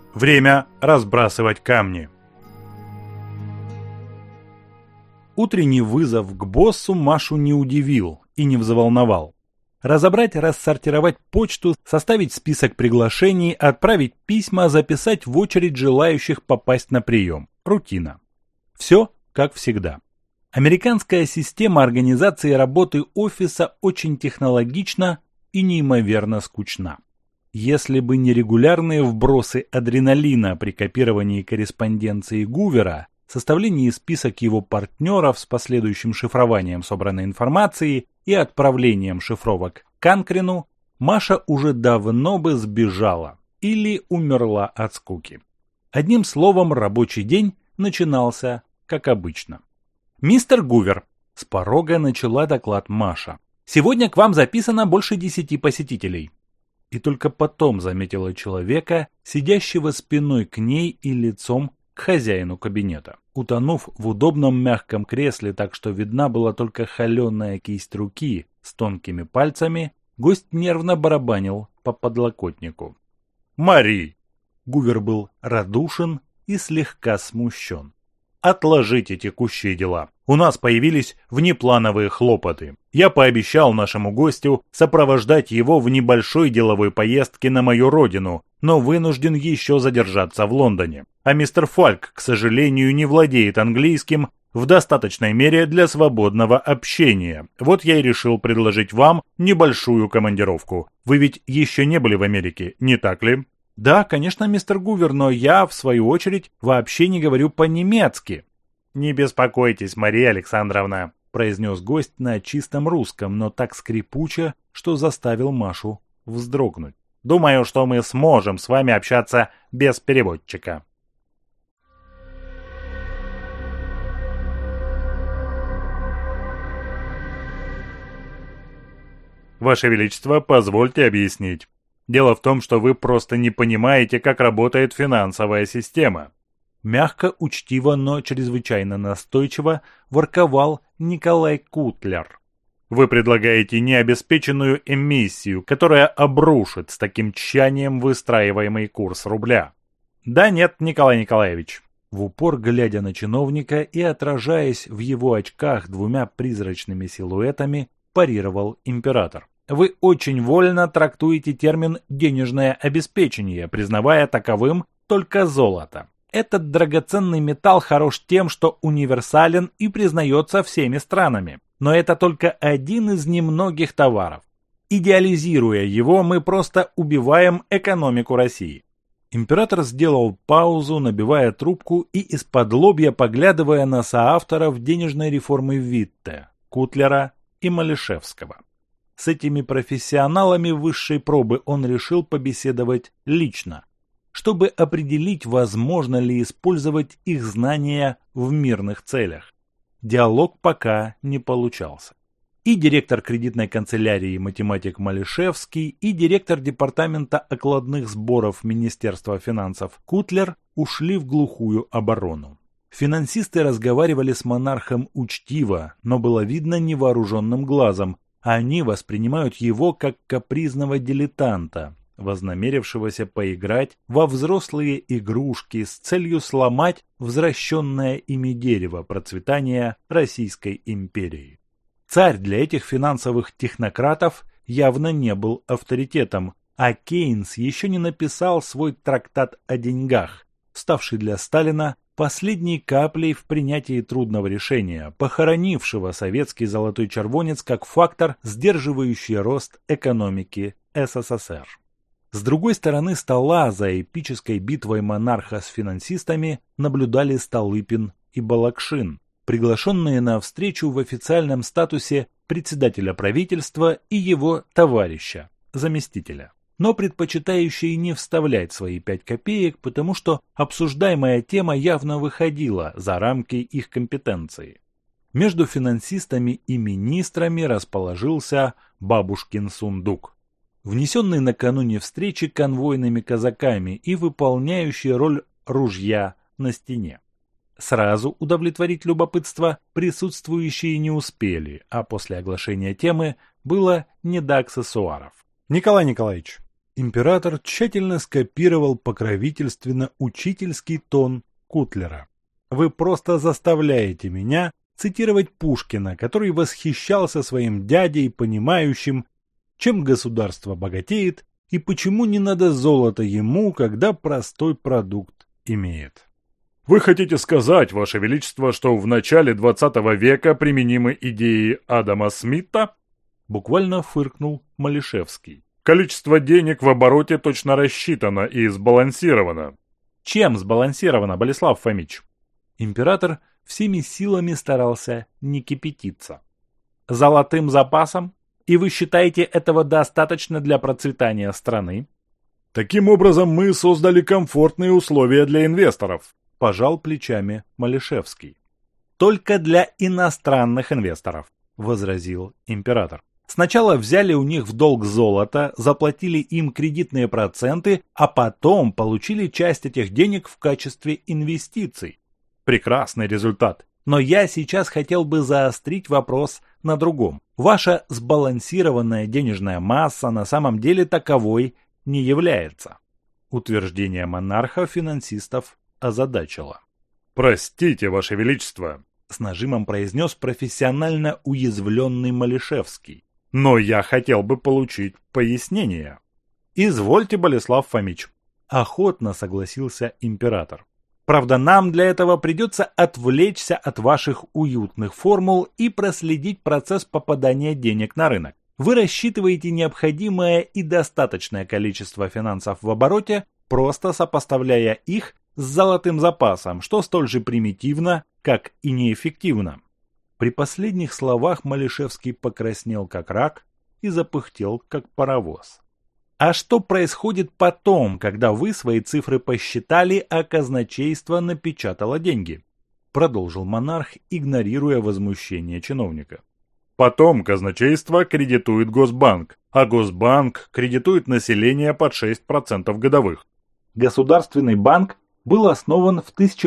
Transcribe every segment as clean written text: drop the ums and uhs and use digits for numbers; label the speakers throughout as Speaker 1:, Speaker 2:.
Speaker 1: Время разбрасывать камни. Утренний вызов к боссу Машу не удивил и не взволновал. Разобрать, рассортировать почту, составить список приглашений, отправить письма, записать в очередь желающих попасть на прием. Рутина. Все как всегда. Американская система организации работы офиса очень технологична и неимоверно скучна. Если бы не регулярные вбросы адреналина при копировании корреспонденции Гувера, составлении список его партнеров с последующим шифрованием собранной информации и отправлением шифровок Канкрину, Маша уже давно бы сбежала или умерла от скуки. Одним словом, рабочий день начинался как обычно. «Мистер Гувер», — с порога начала доклад Маша, — «сегодня к вам записано больше 10 посетителей». И только потом заметила человека, сидящего спиной к ней и лицом к хозяину кабинета. Утонув в удобном мягком кресле, так что видна была только холеная кисть руки с тонкими пальцами, гость нервно барабанил по подлокотнику. «Мари!» Гувер был радушен и слегка смущен. «Отложите текущие дела. У нас появились внеплановые хлопоты. Я пообещал нашему гостю сопровождать его в небольшой деловой поездке на мою родину, но вынужден еще задержаться в Лондоне. А мистер Фальк, к сожалению, не владеет английским в достаточной мере для свободного общения. Вот я и решил предложить вам небольшую командировку. Вы ведь еще не были в Америке, не так ли?» «Да, конечно, мистер Гувер, но я, в свою очередь, вообще не говорю по-немецки». «Не беспокойтесь, Мария Александровна», — произнес гость на чистом русском, но так скрипуче, что заставил Машу вздрогнуть. «Думаю, что мы сможем с вами общаться без переводчика». «Ваше Величество, позвольте объяснить. Дело в том, что вы просто не понимаете, как работает финансовая система». Мягко, учтиво, но чрезвычайно настойчиво ворковал Николай Кутлер. «Вы предлагаете необеспеченную эмиссию, которая обрушит с таким тщанием выстраиваемый курс рубля». «Да нет, Николай Николаевич». В упор глядя на чиновника и отражаясь в его очках двумя призрачными силуэтами, парировал император. «Вы очень вольно трактуете термин «денежное обеспечение», признавая таковым только золото. Этот драгоценный металл хорош тем, что универсален и признается всеми странами. Но это только один из немногих товаров. Идеализируя его, мы просто убиваем экономику России». Император сделал паузу, набивая трубку и из-под лобья поглядывая на соавторов денежной реформы Витте, Кутлера и Малишевского. С этими профессионалами высшей пробы он решил побеседовать лично, чтобы определить, возможно ли использовать их знания в мирных целях. Диалог пока не получался. И директор кредитной канцелярии математик Малишевский, и директор департамента окладных сборов Министерства финансов Кутлер ушли в глухую оборону. Финансисты разговаривали с монархом учтиво, но было видно невооруженным глазом, а они воспринимают его как капризного дилетанта, вознамерившегося поиграть во взрослые игрушки с целью сломать взращенное ими дерево процветания Российской империи. Царь для этих финансовых технократов явно не был авторитетом, а Кейнс еще не написал свой трактат о деньгах, ставший для Сталина последней каплей в принятии трудного решения, похоронившего советский золотой червонец как фактор, сдерживающий рост экономики СССР. С другой стороны стола за эпической битвой монарха с финансистами наблюдали Столыпин и Балакшин, приглашенные на встречу в официальном статусе председателя правительства и его товарища, заместителя, но предпочитающие не вставлять свои 5 копеек, потому что обсуждаемая тема явно выходила за рамки их компетенции. Между финансистами и министрами расположился бабушкин сундук, внесенный накануне встречи конвойными казаками и выполняющий роль ружья на стене. Сразу удовлетворить любопытство присутствующие не успели, а после оглашения темы было не до аксессуаров. «Николай Николаевич». Император тщательно скопировал покровительственно-учительский тон Кутлера. «Вы просто заставляете меня цитировать Пушкина, который восхищался своим дядей, понимающим, чем государство богатеет и почему не надо золота ему, когда простой продукт имеет».
Speaker 2: Вы хотите сказать, Ваше Величество, что в начале 20 века применимы идеи Адама Смита?
Speaker 1: Буквально фыркнул Малишевский.
Speaker 2: Количество денег в обороте точно рассчитано и сбалансировано.
Speaker 1: Чем сбалансировано, Болеслав Фомич? Император всеми силами старался не кипятиться. Золотым запасом? И вы считаете этого достаточно для процветания страны?
Speaker 2: Таким образом, мы создали комфортные условия для инвесторов.
Speaker 1: Пожал плечами Малишевский. Только для иностранных инвесторов, возразил император. Сначала взяли у них в долг золото, заплатили им кредитные проценты, а потом получили часть этих денег в качестве инвестиций. Прекрасный результат. Но я сейчас хотел бы заострить вопрос на другом. Ваша сбалансированная денежная масса на самом деле таковой не является. Утверждение монарха финансистов озадачило.
Speaker 2: «Простите, Ваше Величество»,
Speaker 1: — с нажимом произнес профессионально уязвленный Малишевский. «Но я хотел бы получить пояснение». «Извольте, Болеслав Фомич», — охотно согласился император. «Правда, нам для этого придется отвлечься от ваших уютных формул и проследить процесс попадания денег на рынок. Вы рассчитываете необходимое и достаточное количество финансов в обороте, просто сопоставляя их с золотым запасом, что столь же примитивно, как и неэффективно». При последних словах Малишевский покраснел как рак и запыхтел как паровоз. «А что происходит потом, когда вы свои цифры посчитали, а казначейство напечатало деньги?» Продолжил монарх, игнорируя возмущение чиновника.
Speaker 2: «Потом казначейство кредитует Госбанк, а Госбанк кредитует население под 6% годовых».
Speaker 1: Государственный банк был основан в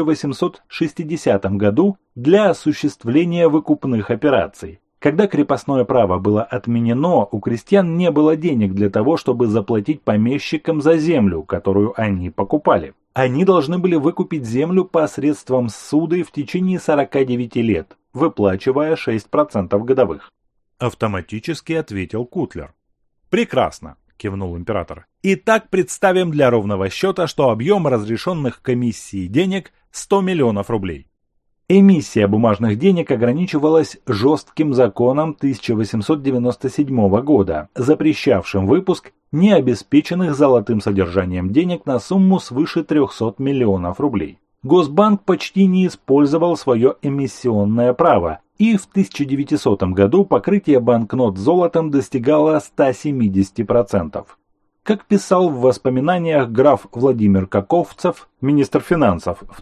Speaker 1: 1860 году для осуществления выкупных операций. Когда крепостное право было отменено, у крестьян не было денег для того, чтобы заплатить помещикам за землю, которую они покупали. Они должны были выкупить землю посредством ссуды в течение 49 лет, выплачивая 6% годовых. Автоматически ответил Кутлер. «Прекрасно», — кивнул император. «Итак, представим для ровного счета, что объем разрешенных комиссией денег 100 миллионов рублей. Эмиссия бумажных денег ограничивалась жестким законом 1897 года, запрещавшим выпуск необеспеченных золотым содержанием денег на сумму свыше 300 миллионов рублей. Госбанк почти не использовал свое эмиссионное право, и в 1900 году покрытие банкнот золотом достигало 170%. Как писал в воспоминаниях граф Владимир Каковцев, министр финансов в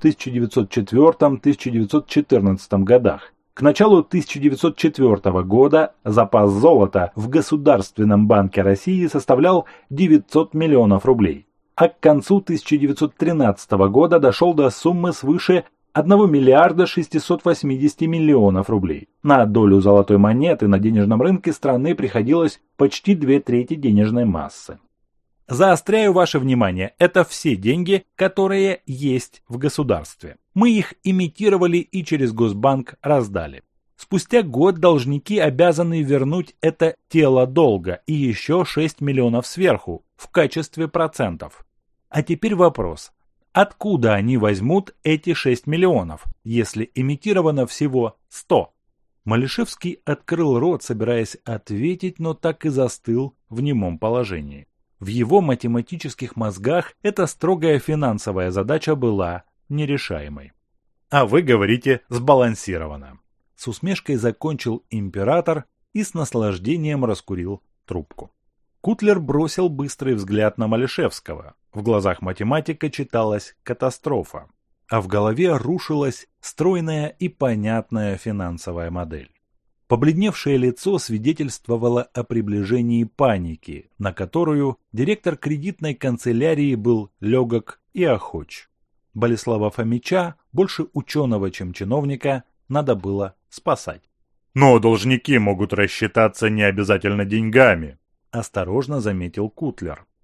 Speaker 1: 1904-1914 годах, к началу 1904 года запас золота в Государственном банке России составлял 900 миллионов рублей, а к концу 1913 года дошел до суммы свыше 1 миллиарда 680 миллионов рублей. На долю золотой монеты на денежном рынке страны приходилось почти 2/3 денежной массы. Заостряю ваше внимание, это все деньги, которые есть в государстве. Мы их имитировали и через Госбанк раздали. Спустя год должники обязаны вернуть это тело долга и еще 6 миллионов сверху в качестве процентов. А теперь вопрос. Откуда они возьмут эти 6 миллионов, если имитировано всего 100? Малишевский открыл рот, собираясь ответить, но так и застыл в немом положении. В его математических мозгах эта строгая финансовая задача была нерешаемой. А вы говорите «сбалансировано». С усмешкой закончил император и с наслаждением раскурил трубку. Кутлер бросил быстрый взгляд на Малишевского. В глазах математика читалась катастрофа, а в голове рушилась стройная и понятная финансовая модель. Побледневшее лицо свидетельствовало о приближении паники, на которую директор кредитной канцелярии был легок и охоч. Болеслава Фомича, больше ученого, чем чиновника, надо было спасать.
Speaker 2: «Но должники могут рассчитаться не обязательно деньгами»,
Speaker 1: — осторожно заметил Кутлер.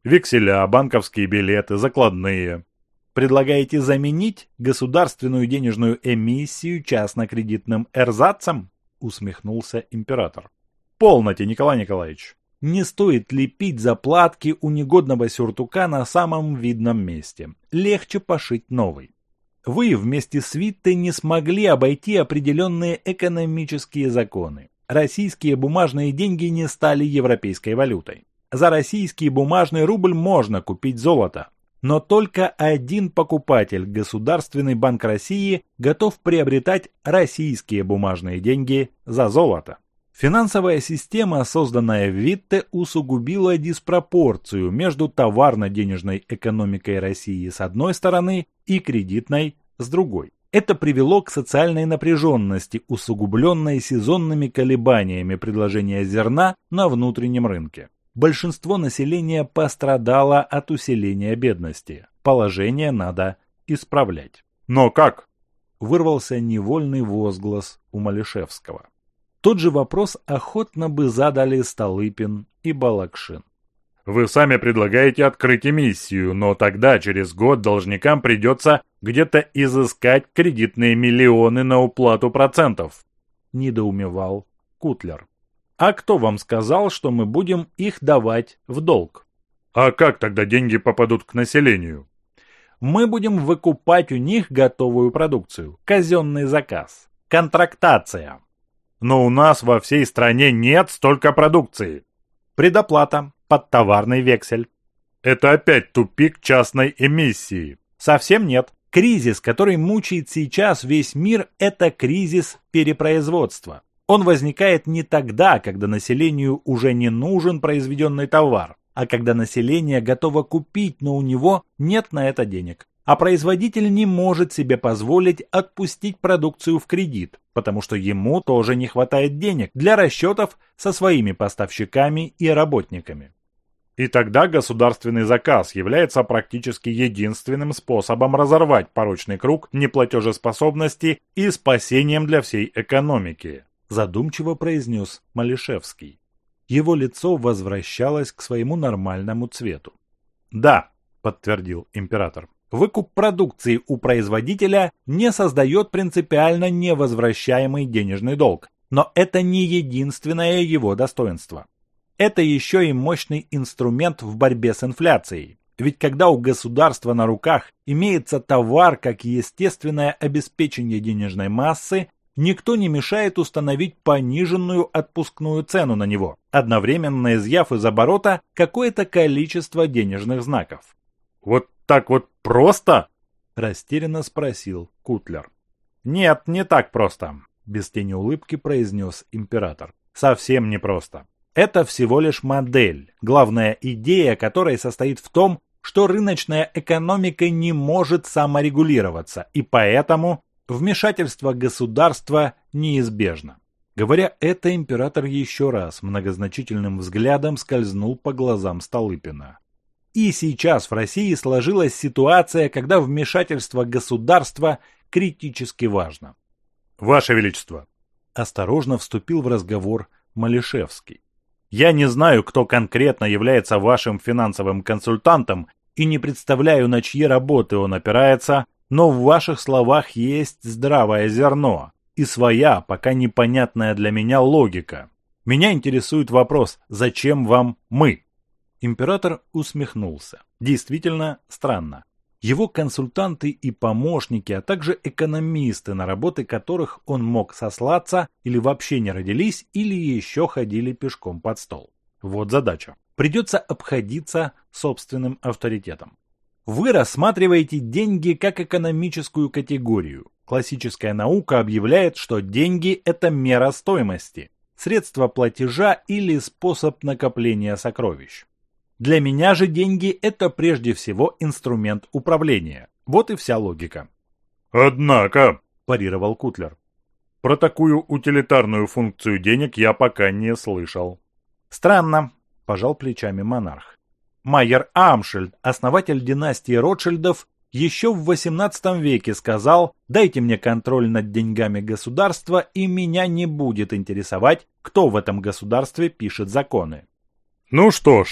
Speaker 2: Векселя, банковские билеты, закладные.
Speaker 1: Предлагаете заменить государственную денежную эмиссию частно-кредитным эрзацем? Усмехнулся император.
Speaker 2: Полноте, Николай Николаевич.
Speaker 1: Не стоит лепить заплатки у негодного сюртука на самом видном месте. Легче пошить новый. Вы вместе с Витте не смогли обойти определенные экономические законы. Российские бумажные деньги не стали европейской валютой. За российский бумажный рубль можно купить золото. Но только один покупатель, Государственный банк России, готов приобретать российские бумажные деньги за золото. Финансовая система, созданная в Витте, усугубила диспропорцию между товарно-денежной экономикой России с одной стороны и кредитной с другой. Это привело к социальной напряженности, усугубленной сезонными колебаниями предложения зерна на внутреннем рынке. Большинство населения пострадало от усиления бедности. Положение надо исправлять.
Speaker 2: Но как?
Speaker 1: Вырвался невольный возглас у Малишевского. Тот же вопрос охотно бы задали Столыпин и Балакшин.
Speaker 2: Вы сами предлагаете открыть эмиссию, но тогда через год должникам придется где-то изыскать кредитные миллионы на уплату процентов.
Speaker 1: Недоумевал Кутлер. А кто вам сказал, что мы будем их давать в долг?
Speaker 2: А как тогда деньги попадут к населению?
Speaker 1: Мы будем выкупать у них готовую продукцию. Казенный заказ. Контрактация.
Speaker 2: Но у нас во всей стране нет столько продукции.
Speaker 1: Предоплата под товарный вексель.
Speaker 2: Это опять тупик частной эмиссии.
Speaker 1: Совсем нет. Кризис, который мучает сейчас весь мир, это кризис перепроизводства. Он возникает не тогда, когда населению уже не нужен произведенный товар, а когда население готово купить, но у него нет на это денег. А производитель не может себе позволить отпустить продукцию в кредит, потому что ему тоже не хватает денег для расчетов со своими поставщиками и работниками.
Speaker 2: И тогда государственный заказ является практически единственным способом разорвать порочный круг неплатежеспособности и спасением для всей экономики.
Speaker 1: Задумчиво произнес Малишевский. Его лицо возвращалось к своему нормальному цвету. «Да», — подтвердил император, — «выкуп продукции у производителя не создает принципиально невозвращаемый денежный долг, но это не единственное его достоинство. Это еще и мощный инструмент в борьбе с инфляцией. Ведь когда у государства на руках имеется товар как естественное обеспечение денежной массы, никто не мешает установить пониженную отпускную цену на него, одновременно изъяв из оборота какое-то количество денежных знаков.
Speaker 2: «Вот так вот просто?»
Speaker 1: – растерянно спросил Кутлер.
Speaker 2: «Нет, не так просто»,
Speaker 1: – без тени улыбки произнес император. «Совсем не просто. Это всего лишь модель, главная идея которой состоит в том, что рыночная экономика не может саморегулироваться, и поэтому вмешательство государства неизбежно». Говоря это, император еще раз многозначительным взглядом скользнул по глазам Столыпина. И сейчас в России сложилась ситуация, когда вмешательство государства критически важно.
Speaker 2: «Ваше Величество!»
Speaker 1: Осторожно вступил в разговор Малишевский. «Я не знаю, кто конкретно является вашим финансовым консультантом и не представляю, на чьи работы он опирается, но в ваших словах есть здравое зерно и своя, пока непонятная для меня логика. Меня интересует вопрос, зачем вам мы?» Император усмехнулся. Действительно странно. Его консультанты и помощники, а также экономисты, на работы которых он мог сослаться, или вообще не родились, или еще ходили пешком под стол. Вот задача. Придется обходиться собственным авторитетом. Вы рассматриваете деньги как экономическую категорию. Классическая наука объявляет, что деньги – это мера стоимости, средство платежа или способ накопления сокровищ. Для меня же деньги – это прежде всего инструмент управления. Вот и вся логика.
Speaker 2: «Однако»,
Speaker 1: – парировал Кутлер,
Speaker 2: – «про такую утилитарную функцию денег я пока не слышал».
Speaker 1: «Странно», – пожал плечами монарх. Майер Амшельд, основатель династии Ротшильдов, еще в XVIII веке сказал: «Дайте мне контроль над деньгами государства, и меня не будет интересовать, кто в этом государстве пишет законы».
Speaker 2: «Ну что ж»,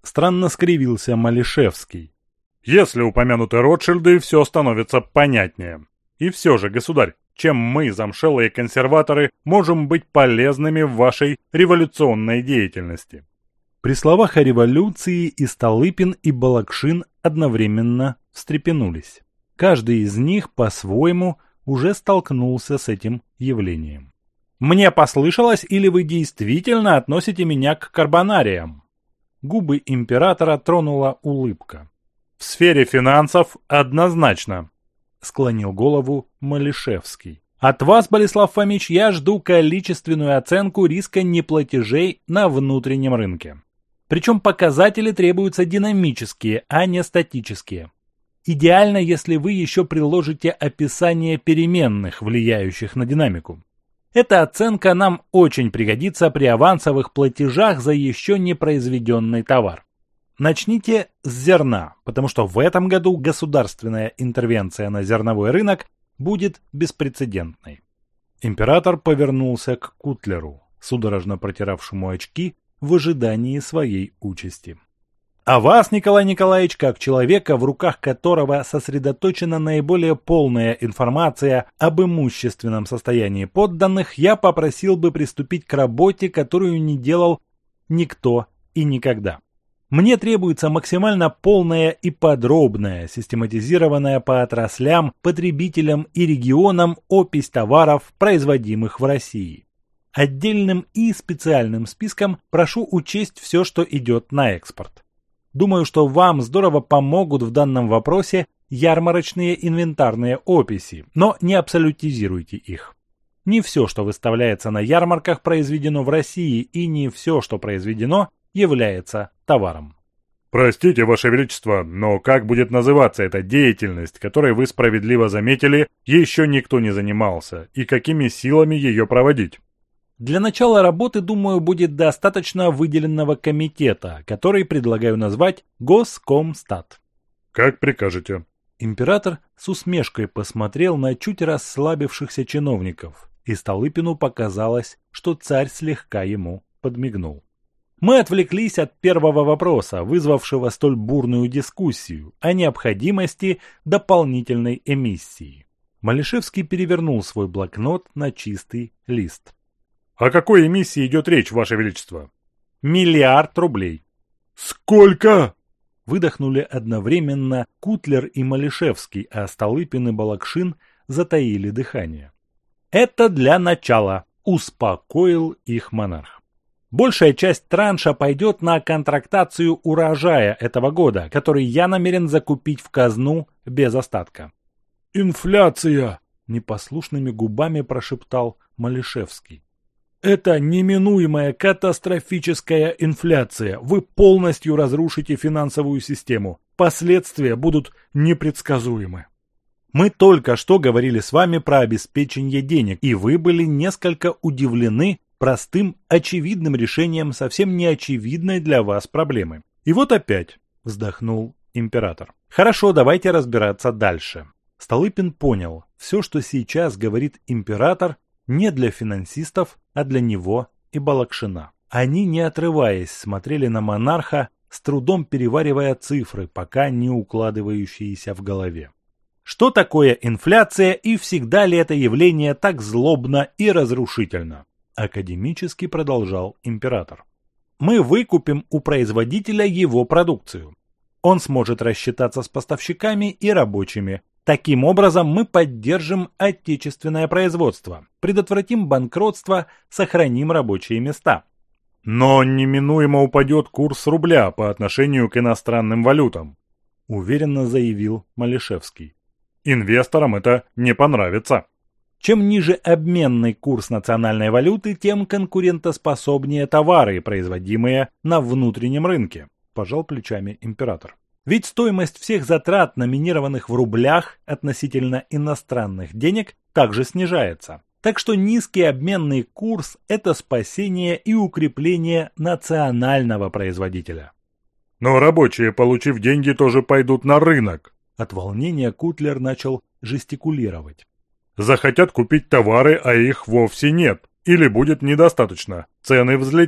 Speaker 1: Странно скривился Малишевский.
Speaker 2: Если упомянуты Ротшильды, все становится понятнее. И все же, государь, чем мы, замшелые консерваторы, можем быть полезными в вашей революционной деятельности?
Speaker 1: При словах о революции и Столыпин, и Балакшин одновременно встрепенулись. Каждый из них по-своему уже столкнулся с этим явлением. «Мне послышалось, или вы действительно относите меня к карбонариям?» Губы императора тронула улыбка.
Speaker 2: «В сфере финансов однозначно»,
Speaker 1: — склонил голову Малишевский. «От вас, Болеслав Фомич, я жду количественную оценку риска неплатежей на внутреннем рынке. Причем показатели требуются динамические, а не статические. Идеально, если вы еще приложите описание переменных, влияющих на динамику. Эта оценка нам очень пригодится при авансовых платежах за еще не произведенный товар. Начните с зерна, потому что в этом году государственная интервенция на зерновой рынок будет беспрецедентной». Император повернулся к Кутлеру, судорожно протиравшему очки в ожидании своей участи. «А вас, Николай Николаевич, как человека, в руках которого сосредоточена наиболее полная информация об имущественном состоянии подданных, я попросил бы приступить к работе, которую не делал никто и никогда. Мне требуется максимально полная и подробная, систематизированная по отраслям, потребителям и регионам опись товаров, производимых в России. Отдельным и специальным списком прошу учесть все, что идет на экспорт. Думаю, что вам здорово помогут в данном вопросе ярмарочные инвентарные описи, но не абсолютизируйте их. Не все, что выставляется на ярмарках, произведено в России, и не все, что произведено, является товаром».
Speaker 2: «Простите, Ваше Величество, но как будет называться эта деятельность, которой вы справедливо заметили, еще никто не занимался, и какими силами ее проводить?»
Speaker 1: Для начала работы, думаю, будет достаточно выделенного комитета, который предлагаю назвать Госкомстат.
Speaker 2: «Как прикажете».
Speaker 1: Император с усмешкой посмотрел на чуть расслабившихся чиновников, и Столыпину показалось, что царь слегка ему подмигнул. Мы отвлеклись от первого вопроса, вызвавшего столь бурную дискуссию о необходимости дополнительной эмиссии. Малишевский перевернул свой блокнот на чистый лист.
Speaker 2: «О какой эмиссии идет речь, Ваше Величество?»
Speaker 1: 1 миллиард рублей.
Speaker 2: «Сколько?»
Speaker 1: Выдохнули одновременно Кутлер и Малишевский, а Столыпин и Балакшин затаили дыхание. «Это для начала», — успокоил их монарх. «Большая часть транша пойдет на контрактацию урожая этого года, который я намерен закупить в казну без остатка».
Speaker 2: «Инфляция!»
Speaker 1: — непослушными губами прошептал Малишевский. «Это неминуемая катастрофическая инфляция. Вы полностью разрушите финансовую систему. Последствия будут непредсказуемы. Мы только что говорили с вами про обеспечение денег, и вы были несколько удивлены простым, очевидным решением совсем неочевидной для вас проблемы. И вот опять», — вздохнул император. «Хорошо, давайте разбираться дальше». Столыпин понял, все, что сейчас говорит император, не для финансистов, а для него и Балакшина. Они, не отрываясь, смотрели на монарха, с трудом переваривая цифры, пока не укладывающиеся в голове. Что такое инфляция и всегда ли это явление так злобно и разрушительно? Академически продолжал император. Мы выкупим у производителя его продукцию. Он сможет рассчитаться с поставщиками и рабочими. Таким образом, мы поддержим отечественное производство, предотвратим банкротство, сохраним рабочие места.
Speaker 2: «Но неминуемо упадет курс рубля по отношению к иностранным валютам», —
Speaker 1: уверенно заявил Малишевский.
Speaker 2: «Инвесторам это не понравится».
Speaker 1: Чем ниже обменный курс национальной валюты, тем конкурентоспособнее товары, производимые на внутреннем рынке, пожал плечами император. Ведь стоимость всех затрат, номинированных в рублях относительно иностранных денег, также снижается. Так что низкий обменный курс – это спасение и укрепление национального производителя.
Speaker 2: «Но рабочие, получив деньги, тоже пойдут на рынок».
Speaker 1: От волнения Кутлер начал жестикулировать.
Speaker 2: «Захотят купить товары, а их вовсе нет. Или будет недостаточно. Цены взлетят.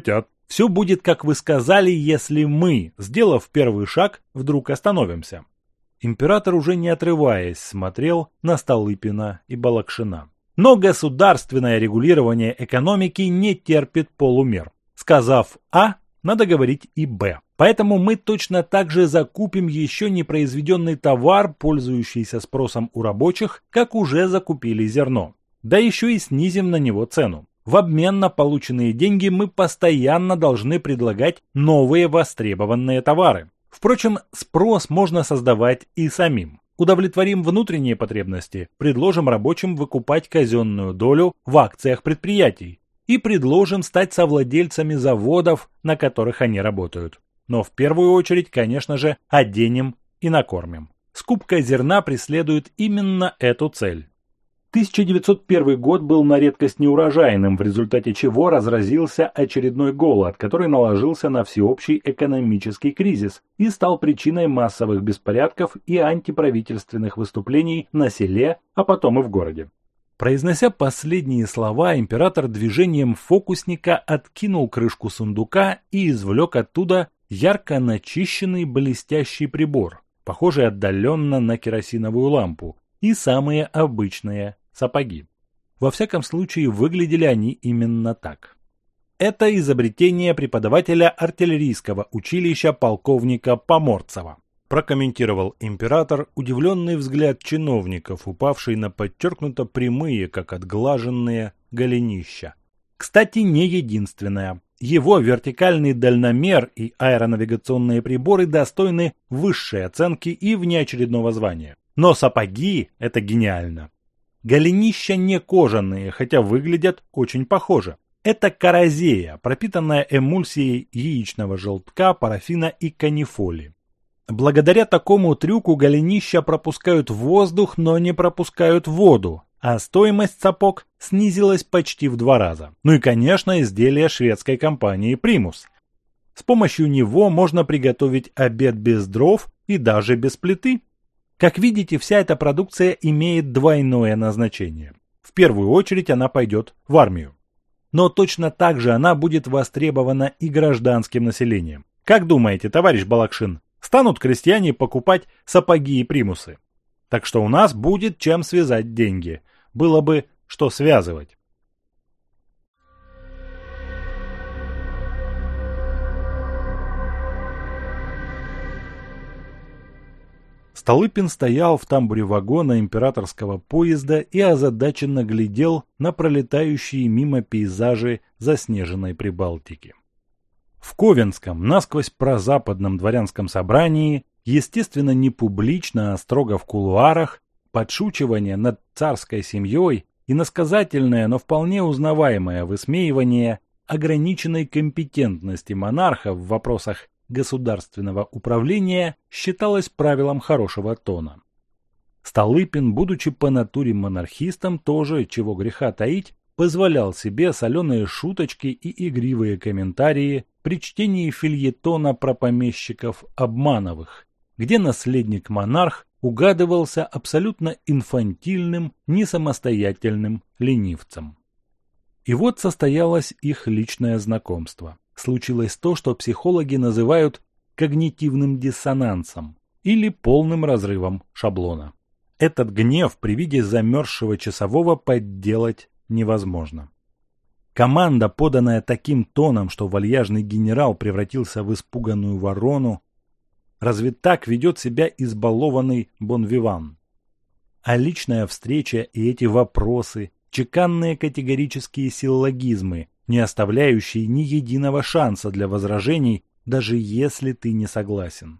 Speaker 1: Все будет, как вы сказали, если мы, сделав первый шаг, вдруг остановимся. Император, уже не отрываясь, смотрел на Столыпина и Балакшина. Но государственное регулирование экономики не терпит полумер. Сказав А, надо говорить и Б. Поэтому мы точно так же закупим еще не произведенный товар, пользующийся спросом у рабочих, как уже закупили зерно. Да еще и снизим на него цену. В обмен на полученные деньги мы постоянно должны предлагать новые востребованные товары. Впрочем, спрос можно создавать и самим. Удовлетворим внутренние потребности, предложим рабочим выкупать казенную долю в акциях предприятий и предложим стать совладельцами заводов, на которых они работают. Но в первую очередь, конечно же, оденем и накормим. Скупка зерна преследует именно эту цель. 1901 год был на редкость неурожайным, в результате чего разразился очередной голод, который наложился на всеобщий экономический кризис и стал причиной массовых беспорядков и антиправительственных выступлений на селе, а потом и в городе. Произнося последние слова, император движением фокусника откинул крышку сундука и извлек оттуда ярко начищенный блестящий прибор, похожий отдаленно на керосиновую лампу, и самые обычные сапоги. Во всяком случае, выглядели они именно так. Это изобретение преподавателя артиллерийского училища полковника Поморцева, прокомментировал император удивленный взгляд чиновников, упавший на подчеркнуто прямые, как отглаженные, голенища. Кстати, не единственное. Его вертикальный дальномер и аэронавигационные приборы достойны высшей оценки и внеочередного звания. Но сапоги – это гениально. Голенища не кожаные, хотя выглядят очень похоже. Это каразея, пропитанная эмульсией яичного желтка, парафина и канифоли. Благодаря такому трюку голенища пропускают воздух, но не пропускают воду, а стоимость сапог снизилась почти в 2 раза. Ну и, конечно, изделие шведской компании Primus. С помощью него можно приготовить обед без дров и даже без плиты. Как видите, вся эта продукция имеет двойное назначение. В первую очередь она пойдет в армию. Но точно так же она будет востребована и гражданским населением. Как думаете, товарищ Балакшин, станут крестьяне покупать сапоги и примусы? Так что у нас будет чем связать деньги. Было бы что связывать. Столыпин стоял в тамбуре вагона императорского поезда и озадаченно глядел на пролетающие мимо пейзажи заснеженной Прибалтики. В Ковенском, насквозь прозападном дворянском собрании, естественно, не публично, а строго в кулуарах, подшучивание над царской семьей и насказательное, но вполне узнаваемое высмеивание ограниченной компетентности монарха в вопросах государственного управления считалось правилом хорошего тона. Столыпин, будучи по натуре монархистом, тоже, чего греха таить, позволял себе соленые шуточки и игривые комментарии при чтении фельетона про помещиков Обмановых, где наследник-монарх угадывался абсолютно инфантильным, несамостоятельным ленивцем. И вот состоялось их личное знакомство. Случилось то, что психологи называют когнитивным диссонансом или полным разрывом шаблона. Этот гнев при виде замерзшего часового подделать невозможно. Команда, поданная таким тоном, что вальяжный генерал превратился в испуганную ворону, разве так ведет себя избалованный бонвиван? А личная встреча и эти вопросы, чеканные категорические силлогизмы, не оставляющие ни единого шанса для возражений, даже если ты не согласен.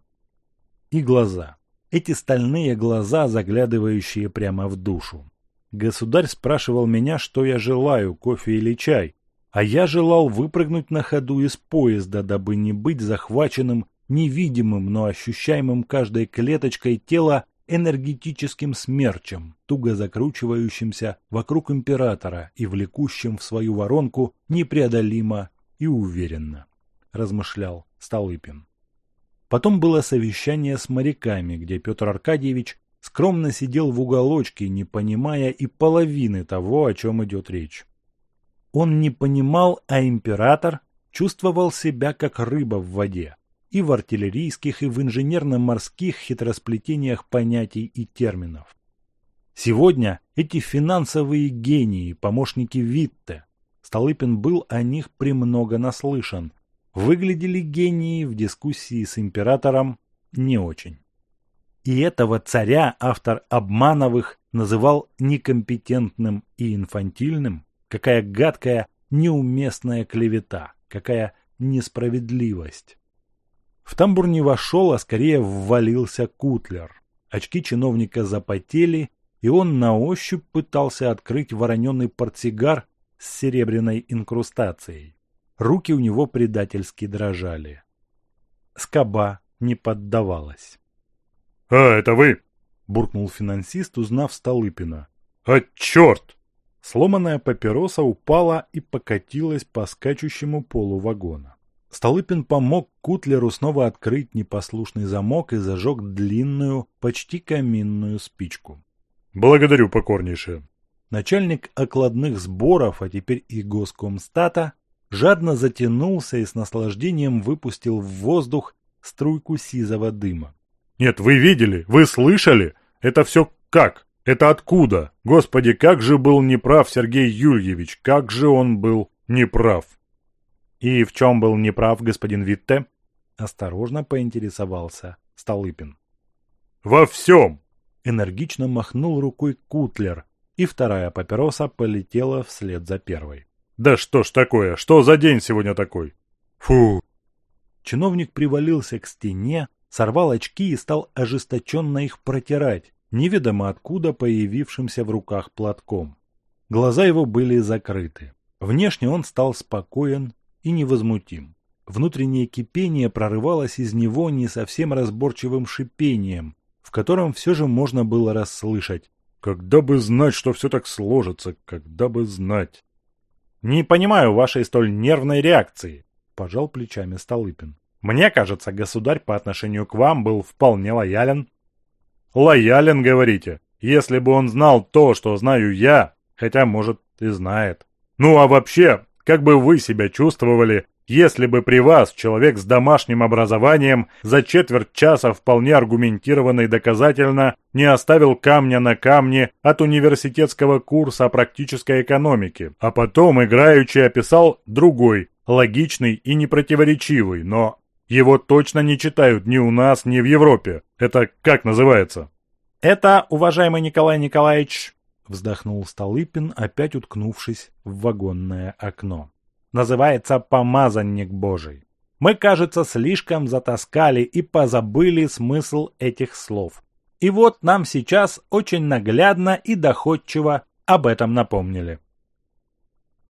Speaker 1: И глаза. Эти стальные глаза, заглядывающие прямо в душу. Государь спрашивал меня, что я желаю, кофе или чай, а я желал выпрыгнуть на ходу из поезда, дабы не быть захваченным невидимым, но ощущаемым каждой клеточкой тела энергетическим смерчем, туго закручивающимся вокруг императора и влекущим в свою воронку непреодолимо и уверенно, размышлял Столыпин. Потом было совещание с моряками, где Петр Аркадьевич скромно сидел в уголочке, не понимая и половины того, о чем идет речь. Он не понимал, а император чувствовал себя как рыба в воде и в артиллерийских, и в инженерно-морских хитросплетениях понятий и терминов. Сегодня эти финансовые гении, помощники Витте, Столыпин был о них премного наслышан, выглядели гении в дискуссии с императором не очень. И этого царя автор Обмановых называл некомпетентным и инфантильным. Какая гадкая, неуместная клевета, какая несправедливость. В тамбур не вошел, а скорее ввалился Кутлер. Очки чиновника запотели, и он на ощупь пытался открыть вороненый портсигар с серебряной инкрустацией. Руки у него предательски дрожали. Скоба не поддавалась.
Speaker 2: — А, это вы?
Speaker 1: — буркнул финансист, узнав Столыпина.
Speaker 2: — А, черт!
Speaker 1: Сломанная папироса упала и покатилась по скачущему полу вагона. Столыпин помог Кутлеру снова открыть непослушный замок и зажег длинную, почти каминную спичку.
Speaker 2: — Благодарю покорнейше.
Speaker 1: Начальник окладных сборов, а теперь и Госкомстата, жадно затянулся и с наслаждением выпустил в воздух струйку сизого дыма.
Speaker 2: — Нет, вы видели? Вы слышали? Это все как? Это откуда? Господи, как же был неправ Сергей Юльевич, как же он был неправ.
Speaker 1: — И в чем был неправ господин Витте? — осторожно поинтересовался Столыпин.
Speaker 2: — Во всем!
Speaker 1: — энергично махнул рукой Кутлер, и вторая папироса полетела вслед за первой.
Speaker 2: — Да что ж такое? Что за день сегодня такой? Фу!
Speaker 1: Чиновник привалился к стене, сорвал очки и стал ожесточенно их протирать, неведомо откуда появившимся в руках платком. Глаза его были закрыты. Внешне он стал спокоен и невозмутим. Внутреннее кипение прорывалось из него не совсем разборчивым шипением, в котором все же можно было расслышать:
Speaker 2: «Когда бы знать, что все так сложится, когда бы знать!»
Speaker 1: «Не понимаю вашей столь нервной реакции», – пожал плечами Столыпин. «Мне кажется, государь по отношению к вам был вполне лоялен».
Speaker 2: «Лоялен, говорите? Если бы он знал то, что знаю я, хотя, может, и знает. Ну а вообще, как бы вы себя чувствовали, если бы при вас человек с домашним образованием за четверть часа вполне аргументированно и доказательно не оставил камня на камне от университетского курса практической экономики, а потом играючи описал другой, логичный и непротиворечивый, но его точно не читают ни у нас, ни в Европе. Это как называется?»
Speaker 1: «Это, уважаемый Николай Николаевич», — вздохнул Столыпин, опять уткнувшись в вагонное окно. «Называется помазанник Божий. Мы, кажется, слишком затаскали и позабыли смысл этих слов. И вот нам сейчас очень наглядно и доходчиво об этом напомнили».